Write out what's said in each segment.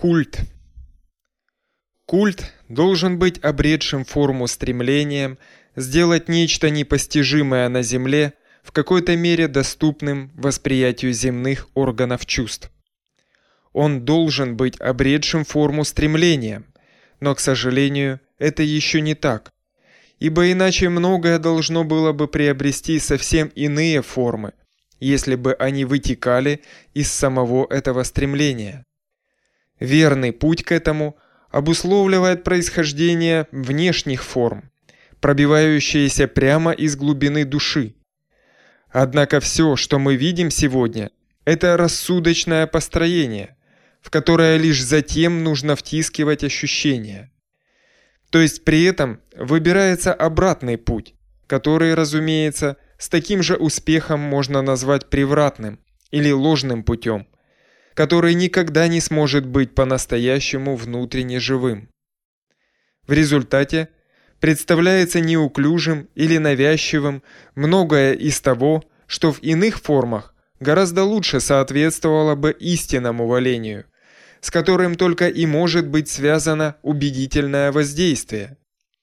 Культ. Культ должен быть обретшим форму стремлением сделать нечто непостижимое на земле в какой-то мере доступным восприятию земных органов чувств. Он должен быть обретшим форму стремлением, но, к сожалению, это еще не так, ибо иначе многое должно было бы приобрести совсем иные формы, если бы они вытекали из самого этого стремления. Верный путь к этому обусловливает происхождение внешних форм, пробивающиеся прямо из глубины души. Однако все, что мы видим сегодня, это рассудочное построение, в которое лишь затем нужно втискивать ощущения. То есть при этом выбирается обратный путь, который, разумеется, с таким же успехом можно назвать превратным или ложным путем, который никогда не сможет быть по-настоящему внутренне живым. В результате представляется неуклюжим или навязчивым многое из того, что в иных формах гораздо лучше соответствовало бы истинному валению, с которым только и может быть связано убедительное воздействие.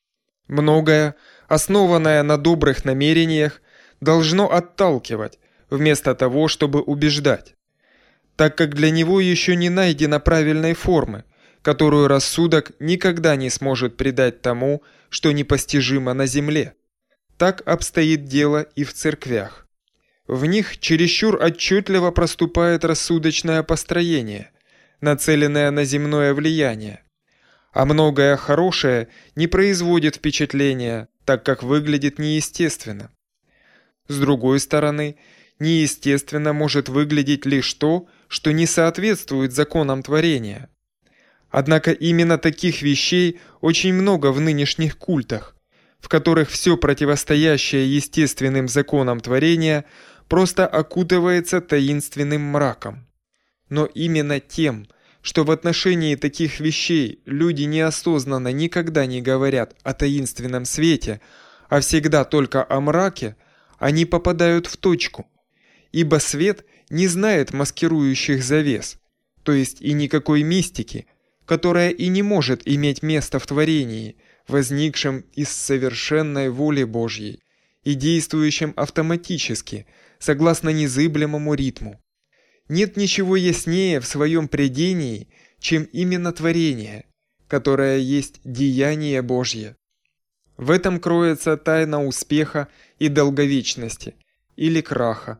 Многое, основанное на добрых намерениях, должно отталкивать, вместо того, чтобы убеждать, так как для него еще не найдено правильной формы, которую рассудок никогда не сможет придать тому, что непостижимо на земле. Так обстоит дело и в церквях. В них чересчур отчетливо проступает рассудочное построение, нацеленное на земное влияние, а многое хорошее не производит впечатления, так как выглядит неестественно. С другой стороны, неестественно может выглядеть лишь то, что не соответствует законам творения. Однако именно таких вещей очень много в нынешних культах, в которых все противостоящее естественным законам творения просто окутывается таинственным мраком. Но именно тем, что в отношении таких вещей люди неосознанно никогда не говорят о таинственном свете, а всегда только о мраке, они попадают в точку, ибо свет не знает маскирующих завес, то есть и никакой мистики, которая и не может иметь места в творении, возникшем из совершенной воли Божьей и действующем автоматически, согласно незыблемому ритму. Нет ничего яснее в своем предении, чем именно творение, которое есть деяние Божье. В этом кроется тайна успеха и долговечности, или краха.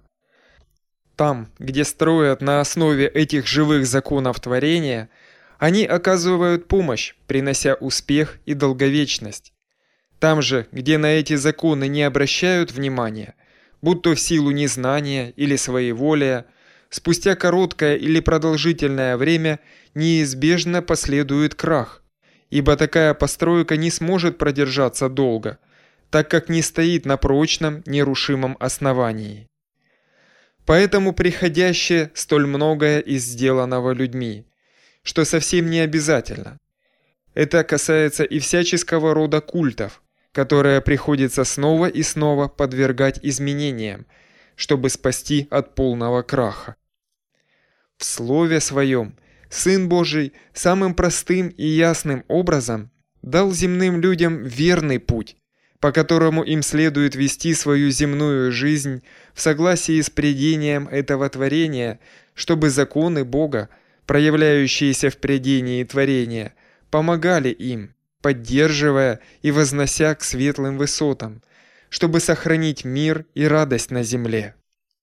Там, где строят на основе этих живых законов творения, они оказывают помощь, принося успех и долговечность. Там же, где на эти законы не обращают внимания, будто в силу незнания или своеволия, спустя короткое или продолжительное время неизбежно последует крах, ибо такая постройка не сможет продержаться долго, так как не стоит на прочном, нерушимом основании. Поэтому приходящее столь многое из сделанного людьми, что совсем не обязательно. Это касается и всяческого рода культов, которые приходится снова и снова подвергать изменениям, чтобы спасти от полного краха. В Слове Своем Сын Божий самым простым и ясным образом дал земным людям верный путь, по которому им следует вести свою земную жизнь в согласии с предением этого творения, чтобы законы Бога, проявляющиеся в предении творения, помогали им, поддерживая и вознося к светлым высотам, чтобы сохранить мир и радость на земле.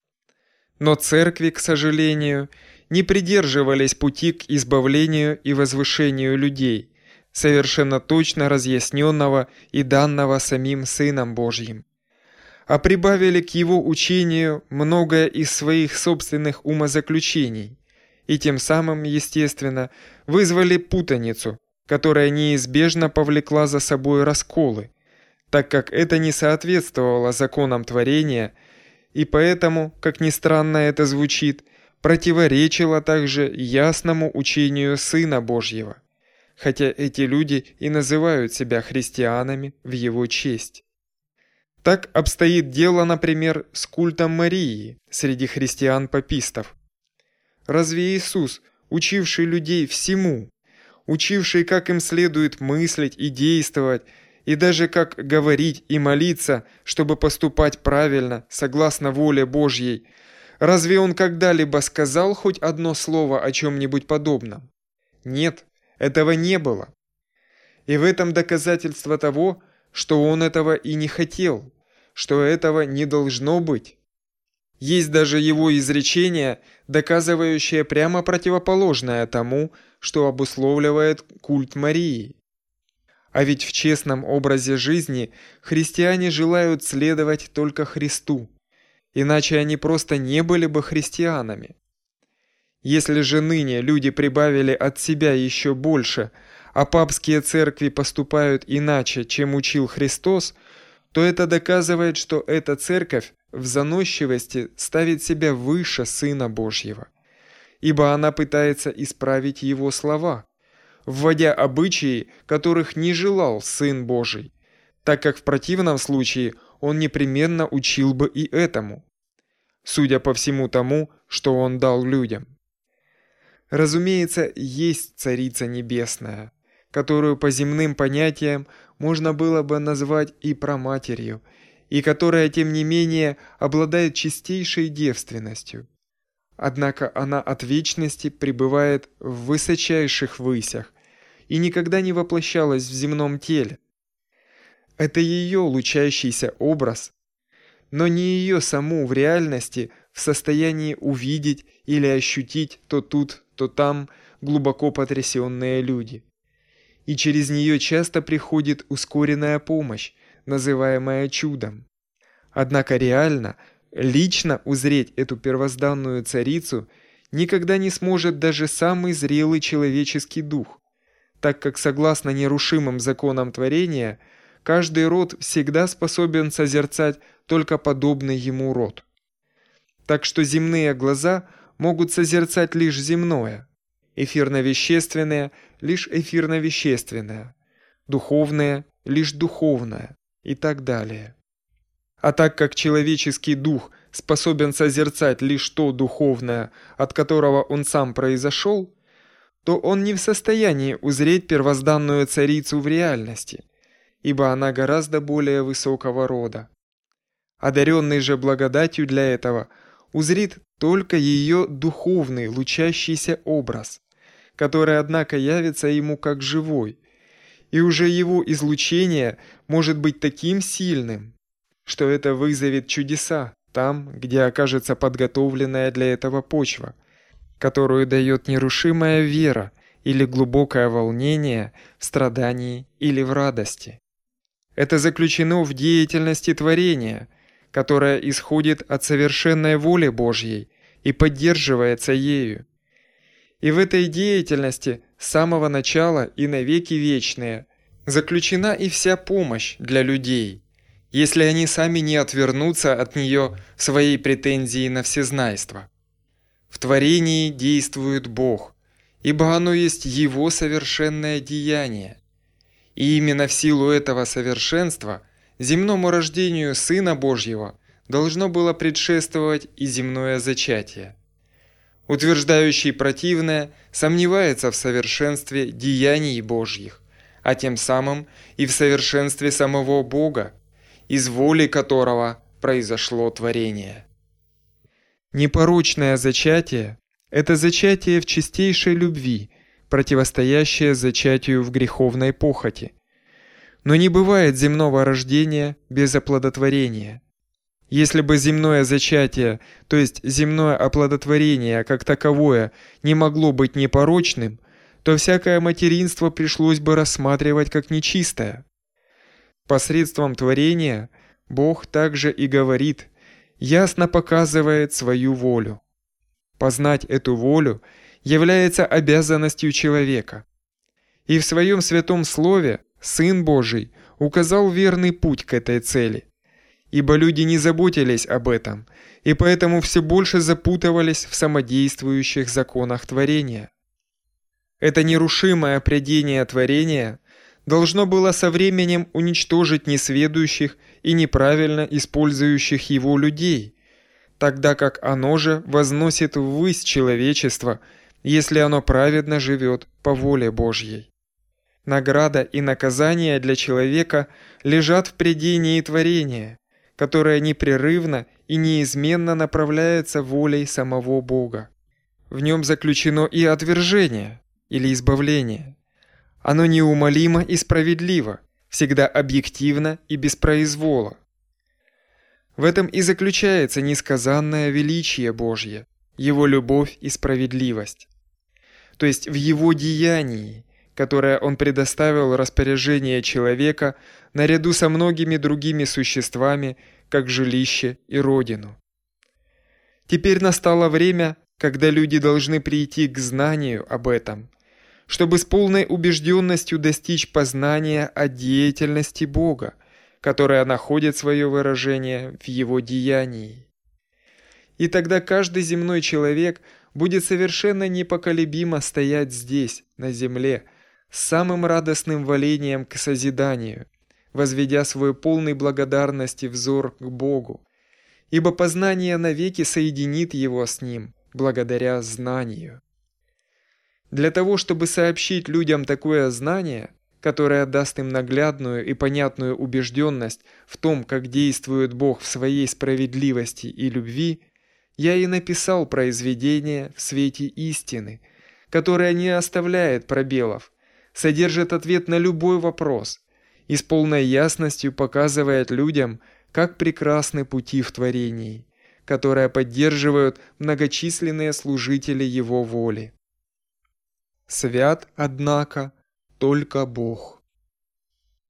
Но церкви, к сожалению, не придерживались пути к избавлению и возвышению людей, совершенно точно разъясненного и данного самим Сыном Божьим, а прибавили к его учению многое из своих собственных умозаключений и тем самым, естественно, вызвали путаницу, которая неизбежно повлекла за собой расколы, так как это не соответствовало законам творения и поэтому, как ни странно это звучит, противоречило также ясному учению Сына Божьего, хотя эти люди и называют себя христианами в его честь. Так обстоит дело, например, с культом Марии среди христиан-папистов. Разве Иисус учивший людей всему, учивший, как им следует мыслить и действовать, и даже как говорить и молиться, чтобы поступать правильно, согласно воле Божьей, разве он когда-либо сказал хоть одно слово о чем-нибудь подобном? Нет, этого не было. И в этом доказательство того, что он этого и не хотел, что этого не должно быть. Есть даже его изречение, доказывающее прямо противоположное тому, что обусловливает культ Марии. А ведь в честном образе жизни христиане желают следовать только Христу, иначе они просто не были бы христианами. Если же ныне люди прибавили от себя еще больше, а папские церкви поступают иначе, чем учил Христос, то это доказывает, что эта церковь в заносчивости ставит себя выше Сына Божьего, ибо она пытается исправить Его слова, вводя обычаи, которых не желал Сын Божий, так как в противном случае Он непременно учил бы и этому, судя по всему тому, что Он дал людям. Разумеется, есть Царица Небесная, которую по земным понятиям можно было бы назвать и праматерью, и которая, тем не менее, обладает чистейшей девственностью. Однако она от вечности пребывает в высочайших высях и никогда не воплощалась в земном теле. Это ее лучащийся образ, но не ее саму в реальности в состоянии увидеть или ощутить то тут, то там глубоко потрясенные люди. И через нее часто приходит ускоренная помощь, называемая чудом. Однако реально, лично узреть эту первозданную царицу никогда не сможет даже самый зрелый человеческий дух, так как согласно нерушимым законам творения, каждый род всегда способен созерцать только подобный ему род. Так что земные глаза могут созерцать лишь земное, эфирно-вещественное – лишь эфирно-вещественное, духовное – лишь духовное и так далее. А так как человеческий дух способен созерцать лишь то духовное, от которого он сам произошел, то он не в состоянии узреть первозданную царицу в реальности, ибо она гораздо более высокого рода. Одаренный же благодатью для этого узрит только ее духовный лучащийся образ, который, однако, явится ему как живой, и уже его излучение может быть таким сильным, что это вызовет чудеса там, где окажется подготовленная для этого почва, которую дает нерушимая вера или глубокое волнение в страдании или в радости. Это заключено в деятельности творения, которая исходит от совершенной воли Божьей и поддерживается ею. И в этой деятельности с самого начала и навеки вечные заключена и вся помощь для людей, если они сами не отвернутся от нее в своей претензии на всезнайство. В творении действует Бог, ибо оно есть Его совершенное деяние. И именно в силу этого совершенства земному рождению Сына Божьего должно было предшествовать и земное зачатие. Утверждающий противное сомневается в совершенстве деяний Божьих, а тем самым и в совершенстве самого Бога, из воли которого произошло творение. Непорочное зачатие – это зачатие в чистейшей любви, противостоящее зачатию в греховной похоти. Но не бывает земного рождения без оплодотворения. Если бы земное зачатие, то есть земное оплодотворение как таковое, не могло быть непорочным, то всякое материнство пришлось бы рассматривать как нечистое. Посредством творения Бог также и говорит, ясно показывает свою волю. Познать эту волю является обязанностью человека. И в своем святом слове Сын Божий указал верный путь к этой цели. Ибо люди не заботились об этом, и поэтому все больше запутывались в самодействующих законах творения. Это нерушимое прядение творения должно было со временем уничтожить несведущих и неправильно использующих его людей, тогда как оно же возносит ввысь человечество, если оно праведно живет по воле Божьей. Награда и наказание для человека лежат в предении творения, которое непрерывно и неизменно направляется волей самого Бога. В нем заключено и отвержение, или избавление. Оно неумолимо и справедливо, всегда объективно и без произвола. В этом и заключается несказанное величие Божье, Его любовь и справедливость. То есть в Его деянии, которое Он предоставил распоряжение человека наряду со многими другими существами, как жилище и родину. Теперь настало время, когда люди должны прийти к знанию об этом, чтобы с полной убежденностью достичь познания о деятельности Бога, которая находит свое выражение в Его деянии. И тогда каждый земной человек будет совершенно непоколебимо стоять здесь, на земле, с самым радостным волением к созиданию, возведя свой полный благодарности взор к Богу, ибо познание навеки соединит его с Ним, благодаря знанию. Для того, чтобы сообщить людям такое знание, которое даст им наглядную и понятную убежденность в том, как действует Бог в своей справедливости и любви, я и написал произведение в свете истины, которое не оставляет пробелов, содержит ответ на любой вопрос и с полной ясностью показывает людям, как прекрасны пути в творении, которые поддерживают многочисленные служители Его воли. Свят, однако, только Бог.